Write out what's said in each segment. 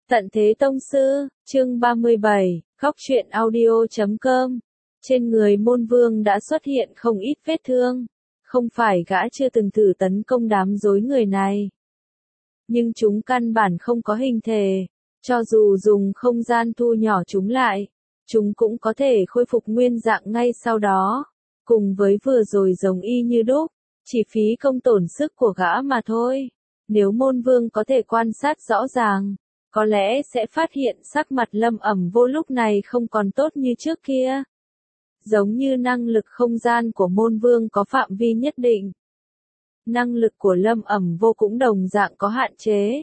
Tận Thế Tông Sư, chương 37, Góc truyện audio.com. Trên người Môn Vương đã xuất hiện không ít vết thương. Không phải gã chưa từng thử tấn công đám rối người này. Nhưng chúng căn bản không có hình thể. Cho dù dùng không gian thu nhỏ chúng lại, chúng cũng có thể khôi phục nguyên dạng ngay sau đó. Cùng với vừa rồi giống y như đúc, chỉ phí công tổn sức của gã mà thôi. Nếu Môn Vương có thể quan sát rõ ràng, có lẽ sẽ phát hiện sắc mặt Lâm Ẩm Vô lúc này không còn tốt như trước kia. Giống như năng lực không gian của Môn Vương có phạm vi nhất định, năng lực của Lâm Ẩm Vô cũng đồng dạng có hạn chế.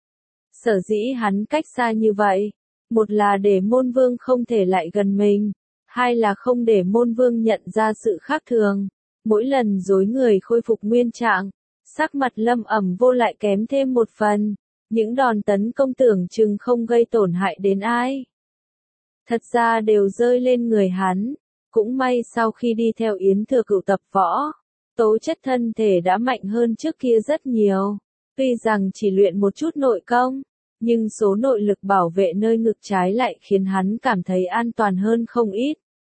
Sở dĩ hắn cách xa như vậy, một là để Môn Vương không thể lại gần mình, hai là không để Môn Vương nhận ra sự khác thường. Mỗi lần rối người khôi phục nguyên trạng, sắc mặt Lâm Ẩm Vô lại kém thêm một phần. Những đòn tấn công tưởng chừng không gây tổn hại đến ai, thật ra đều rơi lên người hắn. Cũng may sau khi đi theo Yến Thừa Cửu tập võ, tố chất thân thể đã mạnh hơn trước kia rất nhiều. Tuy rằng chỉ luyện một chút nội công, nhưng số nội lực bảo vệ nơi ngực trái lại khiến hắn cảm thấy an toàn hơn không ít.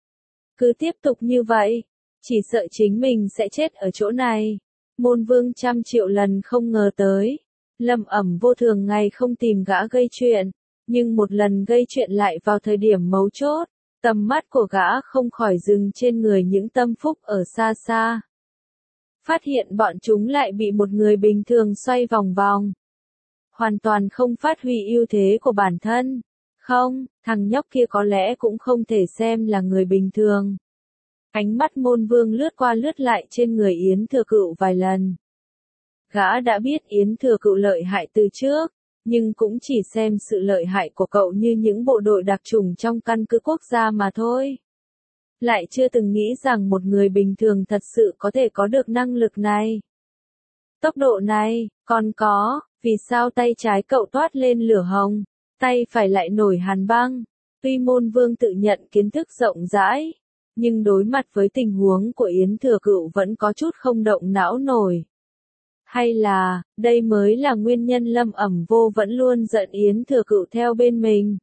Cứ tiếp tục như vậy, chỉ sợ chính mình sẽ chết ở chỗ này. Môn Vương trăm triệu lần không ngờ tới, Lâm Ẩm Vô thường ngày không tìm gã gây chuyện, nhưng một lần gây chuyện lại vào thời điểm mấu chốt. Tầm mắt của gã không khỏi dừng trên người những tâm phúc ở xa xa. Phát hiện bọn chúng lại bị một người bình thường xoay vòng vòng. Hoàn toàn không phát huy ưu thế của bản thân. Không, thằng nhóc kia có lẽ cũng không thể xem là người bình thường. Ánh mắt Môn Vương lướt qua lướt lại trên người Yến Thừa Cửu vài lần. Gã đã biết Yến Thừa Cửu lợi hại từ trước, nhưng cũng chỉ xem sự lợi hại của cậu như những bộ đội đặc chủng trong căn cứ quốc gia mà thôi. Lại chưa từng nghĩ rằng một người bình thường thật sự có thể có được năng lực này. Tốc độ này, còn có, vì sao tay trái cậu toát lên lửa hồng, tay phải lại nổi hàn băng. Tuy Môn Vương tự nhận kiến thức rộng rãi, nhưng đối mặt với tình huống của Yến Thừa Cửu vẫn có chút không động não nổi. Hay là, đây mới là nguyên nhân Lâm Ẩm Vô vẫn luôn giận Yến Thừa Cửu theo bên mình.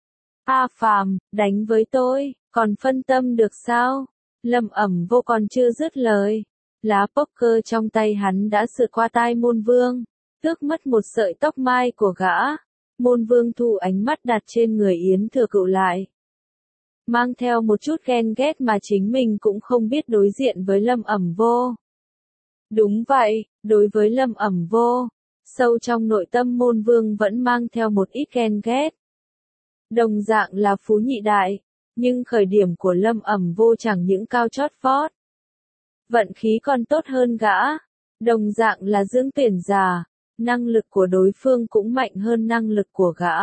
A Phàm, đánh với tôi, còn phân tâm được sao? Lâm Ẩm Vô còn chưa dứt lời. Lá poker trong tay hắn đã sượt qua tai Môn Vương, tước mất một sợi tóc mai của gã. Môn Vương thu ánh mắt đặt trên người Yến Thừa Cửu lại, mang theo một chút ghen ghét mà chính mình cũng không biết đối diện với Lâm Ẩm Vô. Đúng vậy, đối với Lâm Ẩm Vô, sâu trong nội tâm Môn Vương vẫn mang theo một ít ghen ghét. Đồng dạng là phú nhị đại, nhưng khởi điểm của Lâm Ẩm Vô chẳng những cao chót vót, vận khí còn tốt hơn gã. Đồng dạng là dưỡng tuyển giả, năng lực của đối phương cũng mạnh hơn năng lực của gã.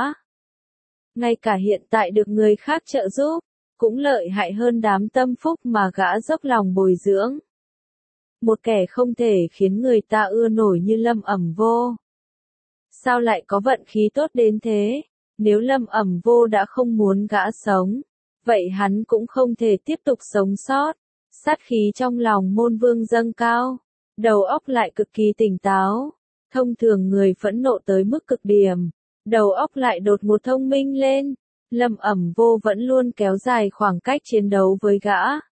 Ngay cả hiện tại được người khác trợ giúp, cũng lợi hại hơn đám tâm phúc mà gã dốc lòng bồi dưỡng. Một kẻ không thể khiến người ta ưa nổi như Lâm Ẩm Vô, sao lại có vận khí tốt đến thế? Nếu Lâm Ẩm Vô đã không muốn gã sống, vậy hắn cũng không thể tiếp tục sống sót. Sát khí trong lòng Môn Vương dâng cao, đầu óc lại cực kỳ tỉnh táo. Thông thường người phẫn nộ tới mức cực điểm, đầu óc lại đột ngột thông minh lên. Lâm Ẩm Vô vẫn luôn kéo dài khoảng cách chiến đấu với gã.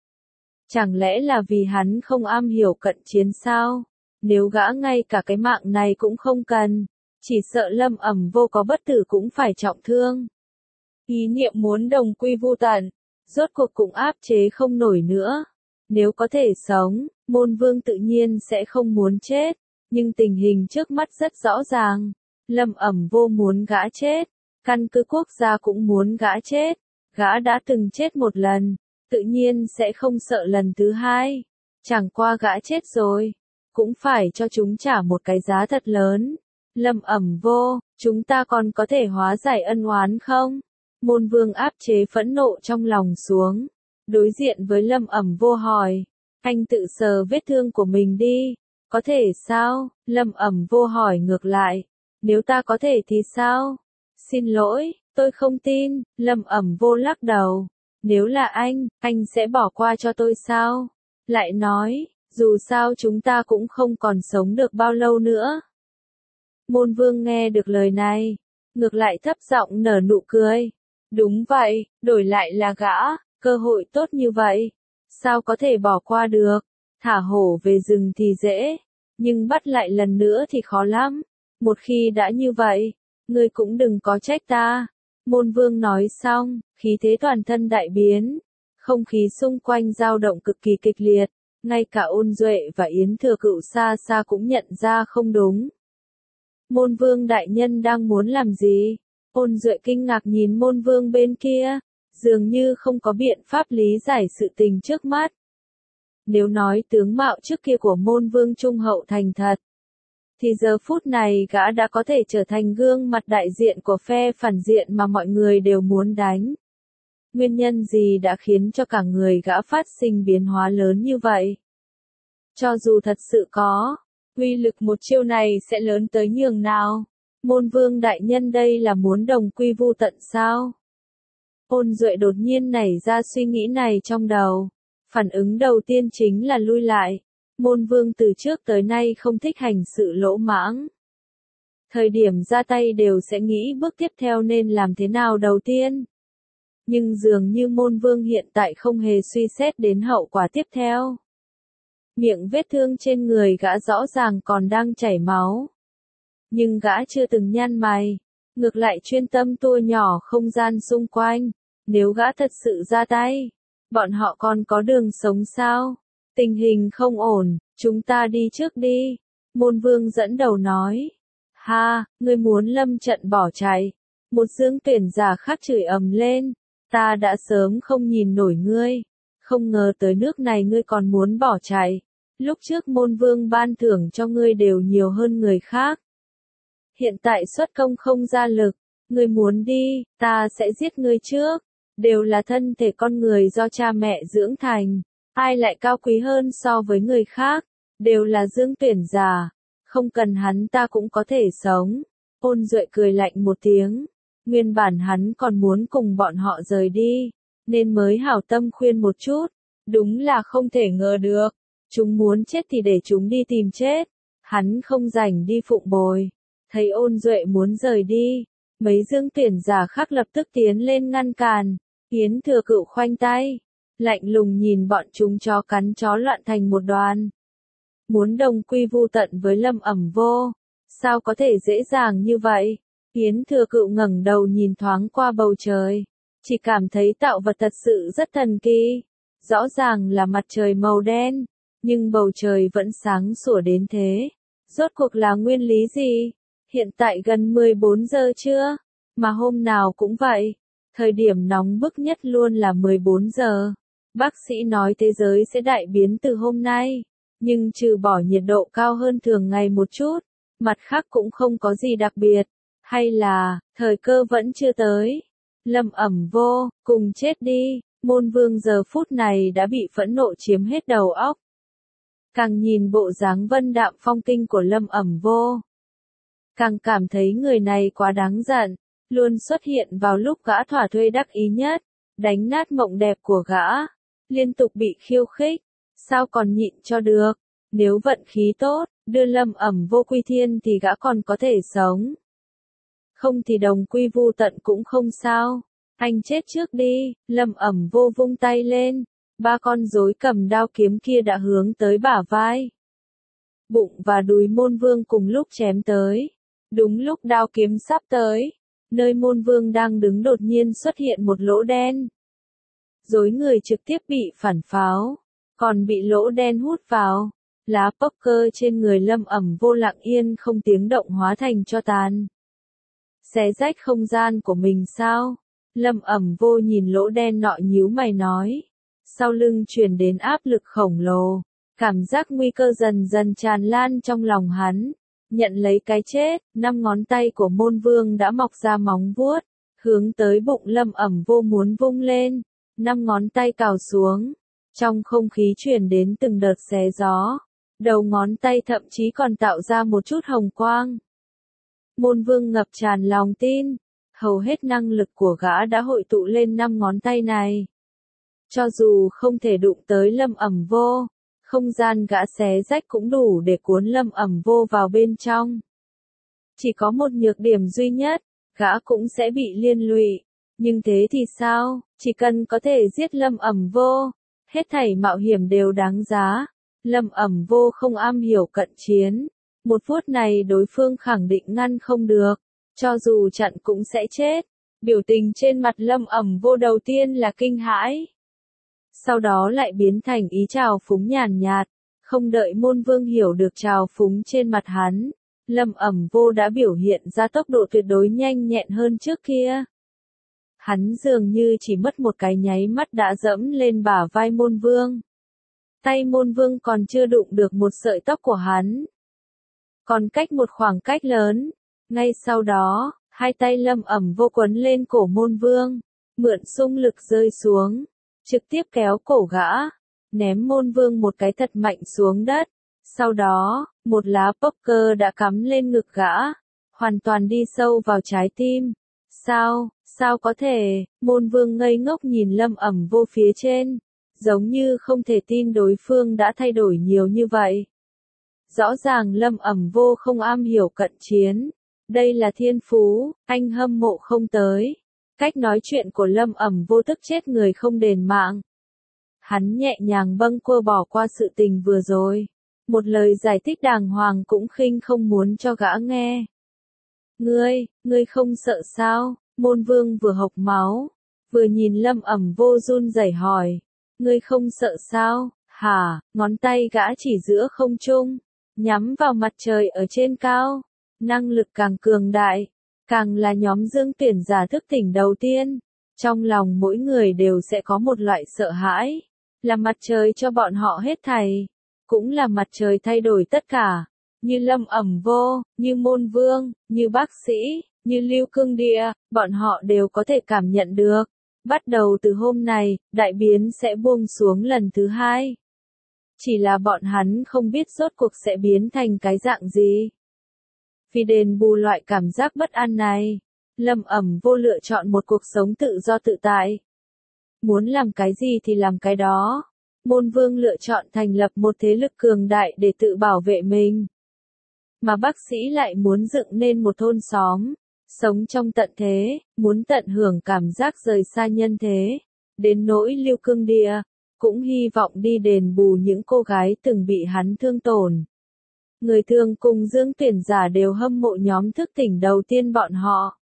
Chẳng lẽ là vì hắn không am hiểu cận chiến sao? Nếu gã ngay cả cái mạng này cũng không cần, chỉ sợ Lâm Ẩm Vô có bất tử cũng phải trọng thương. Ý niệm muốn đồng quy vu tận, rốt cuộc cũng áp chế không nổi nữa. Nếu có thể sống, Môn Vương tự nhiên sẽ không muốn chết, nhưng tình hình trước mắt rất rõ ràng. Lâm Ẩm Vô muốn gã chết, căn cứ quốc gia cũng muốn gã chết. Gã đã từng chết một lần, tự nhiên sẽ không sợ lần thứ hai. Chẳng qua gã chết rồi, cũng phải cho chúng trả một cái giá thật lớn. Lâm Ẩm Vô, chúng ta còn có thể hóa giải ân oán không? Môn Vương áp chế phẫn nộ trong lòng xuống, đối diện với Lâm Ẩm Vô hỏi, anh tự sờ vết thương của mình đi, có thể sao? Lâm Ẩm Vô hỏi ngược lại, nếu ta có thể thì sao? Xin lỗi, tôi không tin. Lâm Ẩm Vô lắc đầu. Nếu là anh sẽ bỏ qua cho tôi sao? Lại nói, dù sao chúng ta cũng không còn sống được bao lâu nữa. Môn Vương nghe được lời này, ngược lại thấp giọng nở nụ cười. Đúng vậy, đổi lại là gã, cơ hội tốt như vậy, sao có thể bỏ qua được, thả hổ về rừng thì dễ, nhưng bắt lại lần nữa thì khó lắm, một khi đã như vậy, ngươi cũng đừng có trách ta. Môn Vương nói xong, khí thế toàn thân đại biến, không khí xung quanh dao động cực kỳ kịch liệt, ngay cả Ôn Duệ và Yến Thừa Cựu xa xa cũng nhận ra không đúng. Môn Vương đại nhân đang muốn làm gì? Ôn Duệ kinh ngạc nhìn Môn Vương bên kia, dường như không có biện pháp lý giải sự tình trước mắt. Nếu nói tướng mạo trước kia của Môn Vương trung hậu thành thật, thì giờ phút này gã đã có thể trở thành gương mặt đại diện của phe phản diện mà mọi người đều muốn đánh. Nguyên nhân gì đã khiến cho cả người gã phát sinh biến hóa lớn như vậy? Cho dù thật sự có, uy lực một chiêu này sẽ lớn tới nhường nào? Môn Vương đại nhân đây là muốn đồng quy vu tận sao? Ôn Duệ đột nhiên nảy ra suy nghĩ này trong đầu. Phản ứng đầu tiên chính là lui lại. Môn Vương từ trước tới nay không thích hành sự lỗ mãng. Thời điểm ra tay đều sẽ nghĩ bước tiếp theo nên làm thế nào đầu tiên. Nhưng dường như Môn Vương hiện tại không hề suy xét đến hậu quả tiếp theo. Miệng vết thương trên người gã rõ ràng còn đang chảy máu. Nhưng gã chưa từng nhăn mày, ngược lại chuyên tâm tua nhỏ không gian xung quanh. Nếu gã thật sự ra tay, bọn họ còn có đường sống sao? Tình hình không ổn, chúng ta đi trước đi. Môn Vương dẫn đầu nói. Ha, ngươi muốn lâm trận bỏ chạy. Một dưỡng tuyển giả khác chửi ầm lên. Ta đã sớm không nhìn nổi ngươi. Không ngờ tới nước này ngươi còn muốn bỏ chạy. Lúc trước Môn Vương ban thưởng cho ngươi đều nhiều hơn người khác. Hiện tại xuất công không ra lực. Ngươi muốn đi, ta sẽ giết ngươi trước. Đều là thân thể con người do cha mẹ dưỡng thành. Ai lại cao quý hơn so với người khác, đều là dưỡng tuyển giả, không cần hắn ta cũng có thể sống. Ôn Duệ cười lạnh một tiếng, nguyên bản hắn còn muốn cùng bọn họ rời đi, nên mới hảo tâm khuyên một chút, đúng là không thể ngờ được, chúng muốn chết thì để chúng đi tìm chết, hắn không rảnh đi phụng bồi. Thấy Ôn Duệ muốn rời đi, mấy dưỡng tuyển giả khác lập tức tiến lên ngăn cản, Yến Thừa Cựu khoanh tay. Lạnh lùng nhìn bọn chúng chó cắn chó loạn thành một đoàn. Muốn đồng quy vu tận với Lâm Ẩm Vô. Sao có thể dễ dàng như vậy? Yến Thừa Cựu ngẩng đầu nhìn thoáng qua bầu trời. Chỉ cảm thấy tạo vật thật sự rất thần kỳ. Rõ ràng là mặt trời màu đen. Nhưng bầu trời vẫn sáng sủa đến thế. Rốt cuộc là nguyên lý gì? Hiện tại gần 14 giờ chưa? Mà hôm nào cũng vậy. Thời điểm nóng bức nhất luôn là 14 giờ. Bác sĩ nói thế giới sẽ đại biến từ hôm nay, nhưng trừ bỏ nhiệt độ cao hơn thường ngày một chút, mặt khác cũng không có gì đặc biệt, hay là, thời cơ vẫn chưa tới. Lâm Ẩm Vô, cùng chết đi, Môn Vương giờ phút này đã bị phẫn nộ chiếm hết đầu óc. Càng nhìn bộ dáng vân đạm phong kinh của Lâm Ẩm Vô, càng cảm thấy người này quá đáng giận, luôn xuất hiện vào lúc gã thỏa thuê đắc ý nhất, đánh nát mộng đẹp của gã. Liên tục bị khiêu khích, sao còn nhịn cho được, nếu vận khí tốt, đưa Lâm Ẩm Vô quy thiên thì gã còn có thể sống. Không thì đồng quy vu tận cũng không sao, anh chết trước đi, Lâm Ẩm Vô vung tay lên, ba con rối cầm đao kiếm kia đã hướng tới bả vai. Bụng và đùi Môn Vương cùng lúc chém tới, đúng lúc đao kiếm sắp tới, nơi Môn Vương đang đứng đột nhiên xuất hiện một lỗ đen. Rối người trực tiếp bị phản pháo, còn bị lỗ đen hút vào. Lá poker trên người Lâm Ẩm Vô lặng yên không tiếng động hóa thành tro tàn. Xé rách không gian của mình sao? Lâm Ẩm Vô nhìn lỗ đen nọ nhíu mày nói. Sau lưng truyền đến áp lực khổng lồ, cảm giác nguy cơ dần dần tràn lan trong lòng hắn. Nhận lấy cái chết, 5 ngón tay của Môn Vương đã mọc ra móng vuốt, hướng tới bụng Lâm Ẩm Vô muốn vung lên. 5 ngón tay cào xuống, trong không khí truyền đến từng đợt xé gió, đầu ngón tay thậm chí còn tạo ra một chút hồng quang. Môn Vương ngập tràn lòng tin, hầu hết năng lực của gã đã hội tụ lên 5 ngón tay này. Cho dù không thể đụng tới Lâm Ẩm Vô, không gian gã xé rách cũng đủ để cuốn Lâm Ẩm Vô vào bên trong. Chỉ có một nhược điểm duy nhất, gã cũng sẽ bị liên lụy. Nhưng thế thì sao, chỉ cần có thể giết Lâm Ẩm Vô, hết thảy mạo hiểm đều đáng giá. Lâm Ẩm Vô không am hiểu cận chiến. Một phút này đối phương khẳng định ngăn không được. Cho dù chặn cũng sẽ chết. Biểu tình trên mặt Lâm Ẩm Vô đầu tiên là kinh hãi. Sau đó lại biến thành ý trào phúng nhàn nhạt. Không đợi Môn Vương hiểu được trào phúng trên mặt hắn. Lâm Ẩm Vô đã biểu hiện ra tốc độ tuyệt đối nhanh nhẹn hơn trước kia. Hắn dường như chỉ mất một cái nháy mắt đã dẫm lên bả vai Môn Vương. Tay Môn Vương còn chưa đụng được một sợi tóc của hắn. Còn cách một khoảng cách lớn. Ngay sau đó, hai tay Lâm Ẩm Vô quấn lên cổ Môn Vương, mượn xung lực rơi xuống, trực tiếp kéo cổ gã, ném Môn Vương một cái thật mạnh xuống đất. Sau đó, một lá poker đã cắm lên ngực gã, hoàn toàn đi sâu vào trái tim. Sao có thể, Môn Vương ngây ngốc nhìn Lâm Ẩm Vô phía trên, giống như không thể tin đối phương đã thay đổi nhiều như vậy. Rõ ràng Lâm Ẩm Vô không am hiểu cận chiến. Đây là thiên phú, anh hâm mộ không tới. Cách nói chuyện của Lâm Ẩm Vô tức chết người không đền mạng. Hắn nhẹ nhàng bâng quơ bỏ qua sự tình vừa rồi. Một lời giải thích đàng hoàng cũng khinh không muốn cho gã nghe. Ngươi không sợ sao? Môn Vương vừa hộc máu, vừa nhìn Lâm Ẩm Vô run rẩy hỏi. Ngươi không sợ sao? Hả? Ngón tay gã chỉ giữa không trung, nhắm vào mặt trời ở trên cao. Năng lực càng cường đại, càng là nhóm dương tuyển giả thức tỉnh đầu tiên. Trong lòng mỗi người đều sẽ có một loại sợ hãi. Là mặt trời cho bọn họ hết thảy. Cũng là mặt trời thay đổi tất cả. Như Lâm Ẩm Vô, như Môn Vương, như bác sĩ, như Lưu Cương Địa, bọn họ đều có thể cảm nhận được. Bắt đầu từ hôm này, đại biến sẽ buông xuống lần thứ hai. Chỉ là bọn hắn không biết rốt cuộc sẽ biến thành cái dạng gì. Vì đền bù loại cảm giác bất an này, Lâm Ẩm Vô lựa chọn một cuộc sống tự do tự tại. Muốn làm cái gì thì làm cái đó. Môn Vương lựa chọn thành lập một thế lực cường đại để tự bảo vệ mình. Mà bác sĩ lại muốn dựng nên một thôn xóm, sống trong tận thế, muốn tận hưởng cảm giác rời xa nhân thế. Đến nỗi Lưu Cương Địa, cũng hy vọng đi đền bù những cô gái từng bị hắn thương tổn. Người thường cùng dương tuyển giả đều hâm mộ nhóm thức tỉnh đầu tiên bọn họ.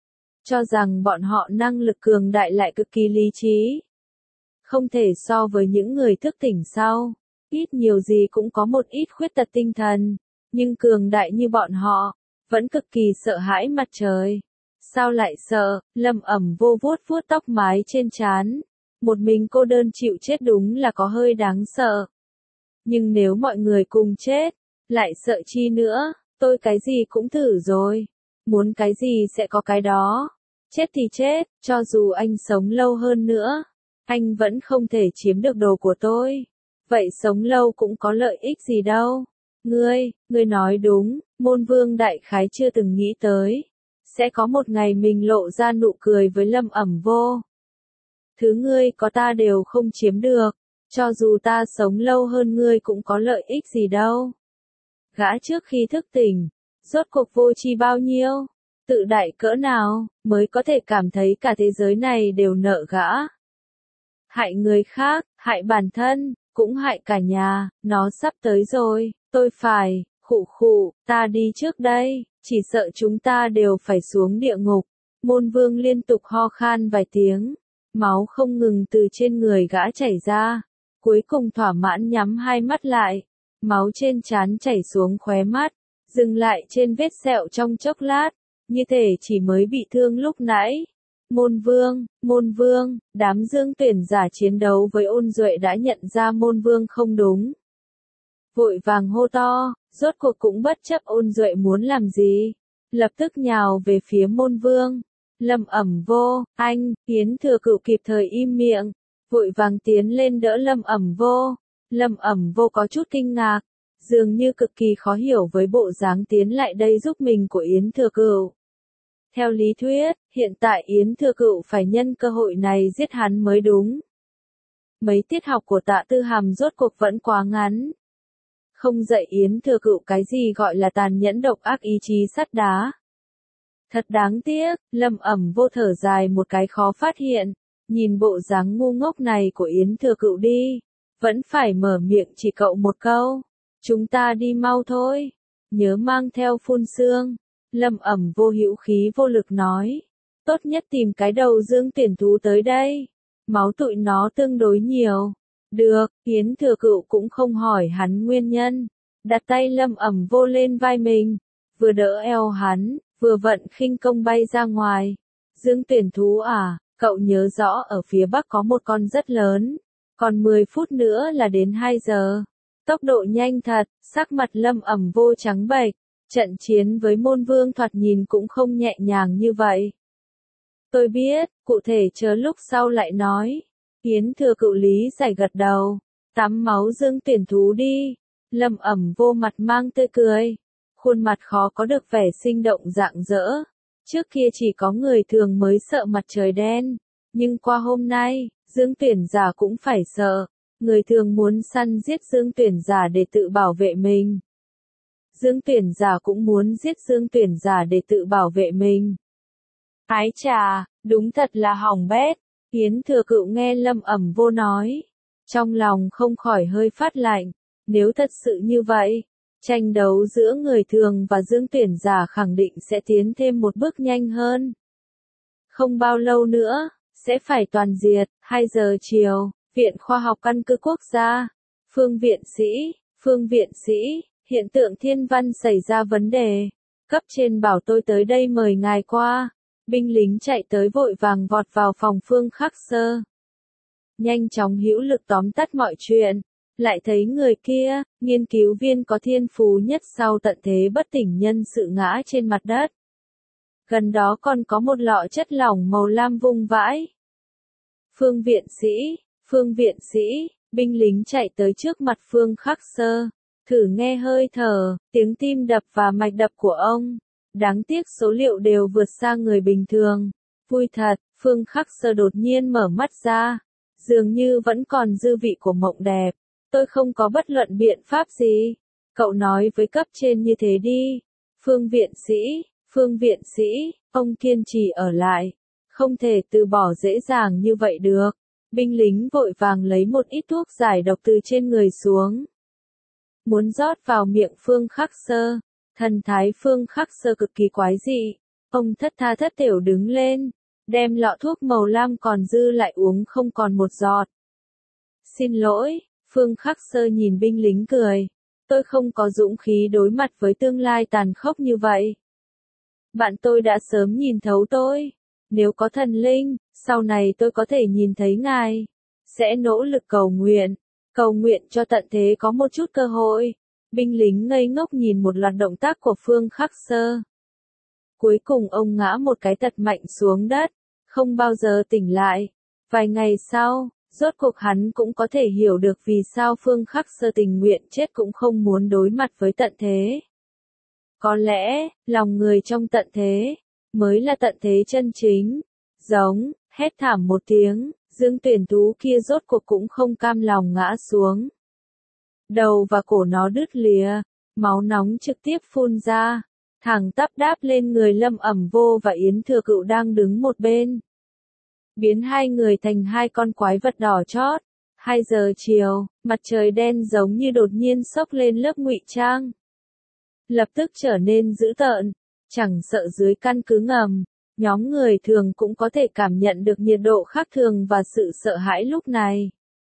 Cho rằng bọn họ năng lực cường đại lại cực kỳ lý trí. Không thể so với những người thức tỉnh sau. Ít nhiều gì cũng có một ít khuyết tật tinh thần. Nhưng cường đại như bọn họ, vẫn cực kỳ sợ hãi mặt trời. Sao lại sợ? Lâm Ẩm Vô vuốt vuốt tóc mái trên trán. Một mình cô đơn chịu chết đúng là có hơi đáng sợ. Nhưng nếu mọi người cùng chết, lại sợ chi nữa, tôi cái gì cũng thử rồi. Muốn cái gì sẽ có cái đó. Chết thì chết, cho dù anh sống lâu hơn nữa, anh vẫn không thể chiếm được đồ của tôi. Vậy sống lâu cũng có lợi ích gì đâu. Ngươi nói đúng, Môn Vương đại khái chưa từng nghĩ tới. Sẽ có một ngày mình lộ ra nụ cười với Lâm Ẩm Vô. Thứ ngươi có ta đều không chiếm được. Cho dù ta sống lâu hơn ngươi cũng có lợi ích gì đâu. Gã trước khi thức tỉnh, rốt cuộc vô tri bao nhiêu, tự đại cỡ nào, mới có thể cảm thấy cả thế giới này đều nợ gã. Hại người khác, hại bản thân, cũng hại cả nhà, nó sắp tới rồi, tôi phải, khụ, ta đi trước đây, chỉ sợ chúng ta đều phải xuống địa ngục. Môn Vương liên tục ho khan vài tiếng, máu không ngừng từ trên người gã chảy ra, cuối cùng thỏa mãn nhắm hai mắt lại. Máu trên trán chảy xuống khóe mắt, dừng lại trên vết sẹo trong chốc lát, như thể chỉ mới bị thương lúc nãy. Môn Vương, đám dương tuyển giả chiến đấu với Ôn Duệ đã nhận ra Môn Vương không đúng. Vội vàng hô to, rốt cuộc cũng bất chấp Ôn Duệ muốn làm gì. Lập tức nhào về phía Môn Vương. Lâm Ẩm Vô, anh, Yến Thừa Cựu kịp thời im miệng, vội vàng tiến lên đỡ Lâm Ẩm Vô. Lâm Ẩm Vô có chút kinh ngạc, dường như cực kỳ khó hiểu với bộ dáng tiến lại đây giúp mình của Yến Thừa Cựu. Theo lý thuyết, hiện tại Yến Thừa Cựu phải nhân cơ hội này giết hắn mới đúng. Mấy tiết học của Tạ Tư Hàm rốt cuộc vẫn quá ngắn. Không dạy Yến Thừa Cựu cái gì gọi là tàn nhẫn độc ác ý chí sắt đá. Thật đáng tiếc, Lâm Ẩm Vô thở dài một cái khó phát hiện, nhìn bộ dáng ngu ngốc này của Yến Thừa Cựu đi, vẫn phải mở miệng chỉ cậu một câu, chúng ta đi mau thôi, nhớ mang theo phun sương. Lâm Ẩm Vô hữu khí vô lực nói, tốt nhất tìm cái đầu Dương Tuyển Thú tới đây, máu tụi nó tương đối nhiều. Được, Yến Thừa Cựu cũng không hỏi hắn nguyên nhân, đặt tay Lâm Ẩm Vô lên vai mình, vừa đỡ eo hắn, vừa vận khinh công bay ra ngoài. Dương Tuyển Thú à, cậu nhớ rõ ở phía bắc có một con rất lớn, còn 10 phút nữa là đến 2 giờ. Tốc độ nhanh thật, sắc mặt Lâm Ẩm Vô trắng bệch, trận chiến với môn vương thoạt nhìn cũng không nhẹ nhàng như vậy. Tôi biết, cụ thể chờ lúc sau lại nói. Yến Thừa Cựu lý giải gật đầu, tắm máu Dương Tuyển Thú đi. Lâm Ẩm Vô mặt mang tươi cười, khuôn mặt khó có được vẻ sinh động rạng rỡ. Trước kia chỉ có người thường mới sợ mặt trời đen, nhưng qua hôm nay, Dương Tuyển giả cũng phải sợ. Người thường muốn săn giết Dương Tuyển giả để tự bảo vệ mình. Dương Tuyển giả cũng muốn giết Dương Tuyển giả để tự bảo vệ mình. Ái chà, đúng thật là hỏng bét. Yến Thừa Cựu nghe Lâm Ẩm Vô nói, trong lòng không khỏi hơi phát lạnh. Nếu thật sự như vậy, tranh đấu giữa người thường và Dương Tuyển giả khẳng định sẽ tiến thêm một bước nhanh hơn. Không bao lâu nữa, sẽ phải toàn diệt. 2 giờ chiều, Viện Khoa học Căn cứ Quốc gia. Phương viện sĩ, hiện tượng thiên văn xảy ra vấn đề. Cấp trên bảo tôi tới đây mời ngài qua. Binh lính chạy tới vội vàng vọt vào phòng Phương Khắc Sơ. Nhanh chóng hữu lực tóm tắt mọi chuyện. Lại thấy người kia, nghiên cứu viên có thiên phú nhất sau tận thế bất tỉnh nhân sự ngã trên mặt đất. Gần đó còn có một lọ chất lỏng màu lam vung vãi. Phương viện sĩ, binh lính chạy tới trước mặt Phương Khắc Sơ, thử nghe hơi thở, tiếng tim đập và mạch đập của ông. Đáng tiếc số liệu đều vượt xa người bình thường. Vui thật, Phương Khắc Sơ đột nhiên mở mắt ra, dường như vẫn còn dư vị của mộng đẹp. Tôi không có bất luận biện pháp gì. Cậu nói với cấp trên như thế đi. Phương viện sĩ, ông kiên trì ở lại. Không thể từ bỏ dễ dàng như vậy được. Binh lính vội vàng lấy một ít thuốc giải độc từ trên người xuống. Muốn rót vào miệng Phương Khắc Sơ. Thần thái Phương Khắc Sơ cực kỳ quái dị. Ông thất tha thất thểu đứng lên, đem lọ thuốc màu lam còn dư lại uống không còn một giọt. Xin lỗi, Phương Khắc Sơ nhìn binh lính cười. Tôi không có dũng khí đối mặt với tương lai tàn khốc như vậy. Bạn tôi đã sớm nhìn thấu tôi. Nếu có thần linh, sau này tôi có thể nhìn thấy ngài. Sẽ nỗ lực cầu nguyện cho tận thế có một chút cơ hội. Binh lính ngây ngốc nhìn một loạt động tác của Phương Khắc Sơ. Cuối cùng ông ngã một cái tật mạnh xuống đất, không bao giờ tỉnh lại. Vài ngày sau, rốt cuộc hắn cũng có thể hiểu được vì sao Phương Khắc Sơ tình nguyện chết cũng không muốn đối mặt với tận thế. Có lẽ, lòng người trong tận thế, mới là tận thế chân chính. Giống, hét thảm một tiếng, Dương Tuyển Thú kia rốt cuộc cũng không cam lòng ngã xuống. Đầu và cổ nó đứt lìa, máu nóng trực tiếp phun ra, thẳng tắp đáp lên người Lâm Ẩm Vô và Yến Thừa Cựu đang đứng một bên. Biến hai người thành hai con quái vật đỏ chót. 2 giờ chiều, mặt trời đen giống như đột nhiên xốc lên lớp ngụy trang. Lập tức trở nên dữ tợn, chẳng sợ dưới căn cứ ngầm, nhóm người thường cũng có thể cảm nhận được nhiệt độ khác thường và sự sợ hãi lúc này.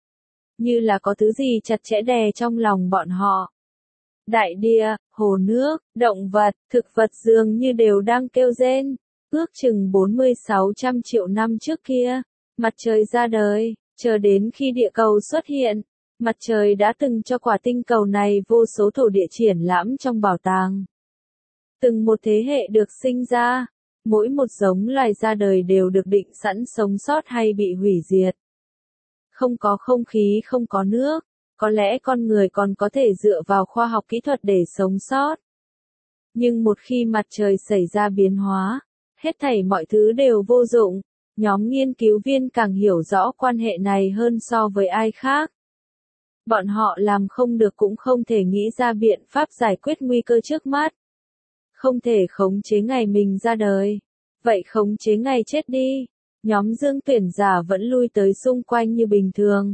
Như là có thứ gì chặt chẽ đè trong lòng bọn họ. Đại địa, hồ nước, động vật, thực vật dường như đều đang kêu rên. Ước chừng 4600 triệu năm trước kia, mặt trời ra đời, chờ đến khi địa cầu xuất hiện, mặt trời đã từng cho quả tinh cầu này vô số thổ địa triển lãm trong bảo tàng. Từng một thế hệ được sinh ra, mỗi một giống loài ra đời đều được định sẵn sống sót hay bị hủy diệt. Không có không khí, không có nước, có lẽ con người còn có thể dựa vào khoa học kỹ thuật để sống sót. Nhưng một khi mặt trời xảy ra biến hóa, hết thảy mọi thứ đều vô dụng. Nhóm nghiên cứu viên càng hiểu rõ quan hệ này hơn so với ai khác. Bọn họ làm không được cũng không thể nghĩ ra biện pháp giải quyết nguy cơ trước mắt. Không thể khống chế ngày mình ra đời. Vậy khống chế ngày chết đi. Nhóm Dương tuyển giả vẫn lui tới xung quanh như bình thường.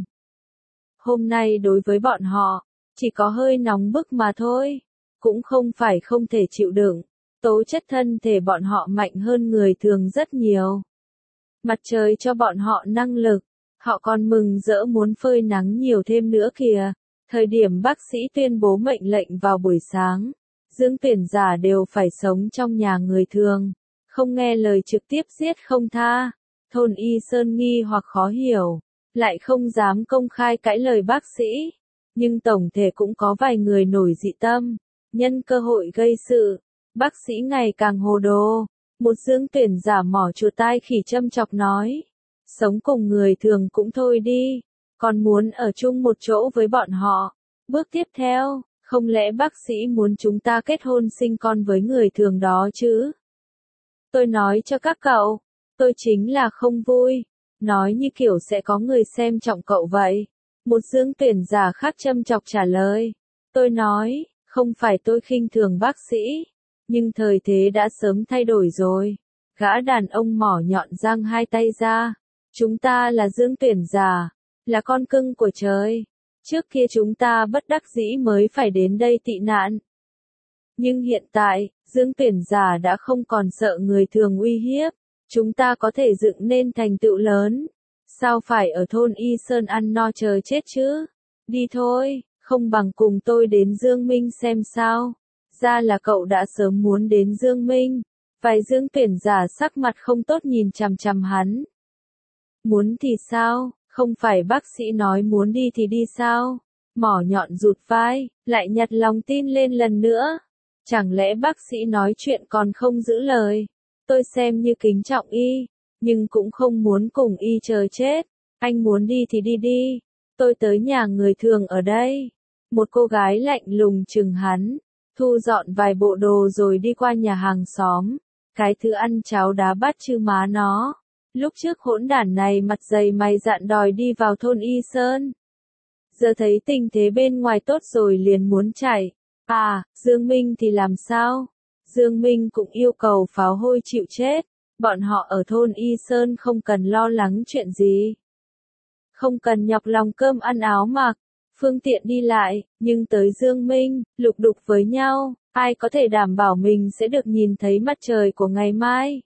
Hôm nay đối với bọn họ, chỉ có hơi nóng bức mà thôi. Cũng không phải không thể chịu đựng. Tố chất thân thể bọn họ mạnh hơn người thường rất nhiều. Mặt trời cho bọn họ năng lực. Họ còn mừng rỡ muốn phơi nắng nhiều thêm nữa kìa. Thời điểm bác sĩ tuyên bố mệnh lệnh vào buổi sáng, Dương tuyển giả đều phải sống trong nhà người thường. Không nghe lời trực tiếp giết không tha. Thôn Y Sơn nghi hoặc khó hiểu. Lại không dám công khai cãi lời bác sĩ. Nhưng tổng thể cũng có vài người nổi dị tâm. Nhân cơ hội gây sự. Bác sĩ ngày càng hồ đồ. Một Dương tuyển giả mỏ chùa tai khỉ châm chọc nói. Sống cùng người thường cũng thôi đi. Còn muốn ở chung một chỗ với bọn họ. Bước tiếp theo, không lẽ bác sĩ muốn chúng ta kết hôn sinh con với người thường đó chứ? Tôi nói cho các cậu, tôi chính là không vui. Nói như kiểu sẽ có người xem trọng cậu vậy. Một Dương tuyển giả khác châm chọc trả lời. Tôi nói, không phải tôi khinh thường bác sĩ. Nhưng thời thế đã sớm thay đổi rồi. Gã đàn ông mỏ nhọn giang hai tay ra. Chúng ta là Dương tuyển giả, là con cưng của trời. Trước kia chúng ta bất đắc dĩ mới phải đến đây tị nạn. Nhưng hiện tại, Dương tuyển giả đã không còn sợ người thường uy hiếp. Chúng ta có thể dựng nên thành tựu lớn. Sao phải ở thôn Y Sơn ăn no chờ chết chứ? Đi thôi, không bằng cùng tôi đến Dương Minh xem sao. Ra là cậu đã sớm muốn đến Dương Minh. Vài Dương tuyển giả sắc mặt không tốt nhìn chằm chằm hắn. Muốn thì sao, không phải bác sĩ nói muốn đi thì đi sao? Mỏ nhọn rụt vai, lại nhặt lòng tin lên lần nữa. Chẳng lẽ bác sĩ nói chuyện còn không giữ lời? Tôi xem như kính trọng y, nhưng cũng không muốn cùng y chờ chết. Anh muốn đi thì đi đi. Tôi tới nhà người thường ở đây. Một cô gái lạnh lùng chừng hắn, thu dọn vài bộ đồ rồi đi qua nhà hàng xóm. Cái thứ ăn cháo đá bắt chứ má nó. Lúc trước hỗn đản này mặt dày mày dạn đòi đi vào thôn Y Sơn. Giờ thấy tình thế bên ngoài tốt rồi liền muốn chạy. À, Dương Minh thì làm sao? Dương Minh cũng yêu cầu pháo hôi chịu chết. Bọn họ ở thôn Y Sơn không cần lo lắng chuyện gì. Không cần nhọc lòng cơm ăn áo mặc, phương tiện đi lại, nhưng tới Dương Minh, lục đục với nhau, ai có thể đảm bảo mình sẽ được nhìn thấy mặt trời của ngày mai?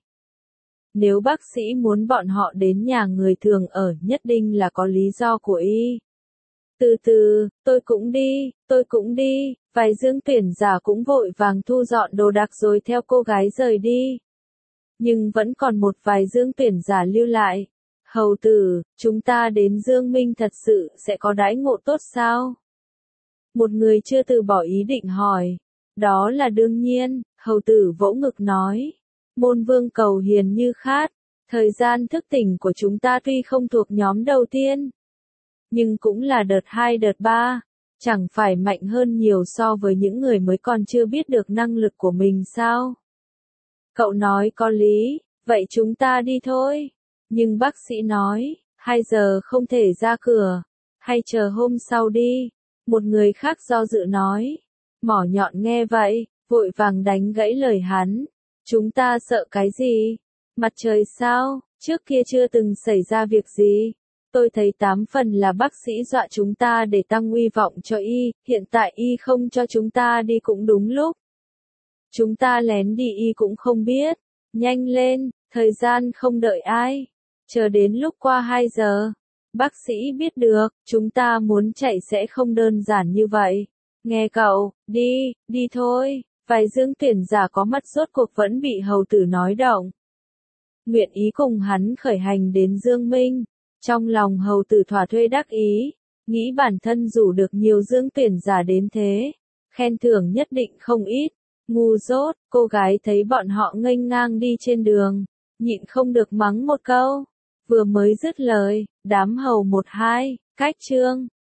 Nếu bác sĩ muốn bọn họ đến nhà người thường ở nhất định là có lý do của y. Từ từ, tôi cũng đi, vài Dương tuyển giả cũng vội vàng thu dọn đồ đạc rồi theo cô gái rời đi. Nhưng vẫn còn một vài Dương tuyển giả lưu lại. Hầu tử, chúng ta đến Dương Minh thật sự sẽ có đãi ngộ tốt sao? Một người chưa từ bỏ ý định hỏi. Đó là đương nhiên, hầu tử vỗ ngực nói. Môn vương cầu hiền như khát. Thời gian thức tỉnh của chúng ta tuy không thuộc nhóm đầu tiên, nhưng cũng là đợt 2 đợt 3. Chẳng phải mạnh hơn nhiều so với những người mới còn chưa biết được năng lực của mình sao? Cậu nói có lý, vậy chúng ta đi thôi. Nhưng bác sĩ nói, 2 giờ không thể ra cửa, hay chờ hôm sau đi. Một người khác do dự nói. Mỏ nhọn nghe vậy, vội vàng đánh gãy lời hắn. Chúng ta sợ cái gì? Mặt trời sao? Trước kia chưa từng xảy ra việc gì. Tôi thấy 8 phần là bác sĩ dọa chúng ta để tăng uy vọng cho y, hiện tại y không cho chúng ta đi cũng đúng lúc. Chúng ta lén đi y cũng không biết. Nhanh lên, thời gian không đợi ai. Chờ đến lúc qua 2 giờ. Bác sĩ biết được, chúng ta muốn chạy sẽ không đơn giản như vậy. Nghe cậu, đi thôi. Vài Dương tuyển giả có mặt rốt cuộc vẫn bị hầu tử nói động. Nguyện ý cùng hắn khởi hành đến Dương Minh. Trong lòng hầu tử thỏa thuê đắc ý, nghĩ bản thân rủ được nhiều Dương tuyển giả đến thế. Khen thưởng nhất định không ít. Ngu dốt, cô gái thấy bọn họ nghênh ngang đi trên đường, nhịn không được mắng một câu. Vừa mới dứt lời, đám hầu 1-2, cách chương.